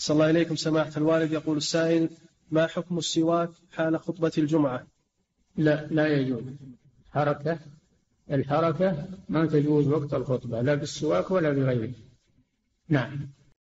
صلى الله إليكم سماحة الوالد. يقول السائل: ما حكم السواك حال خطبة الجمعة؟ لا يجوز. الحركة ما تجوز وقت الخطبة، لا بالسواك ولا بغيره. نعم.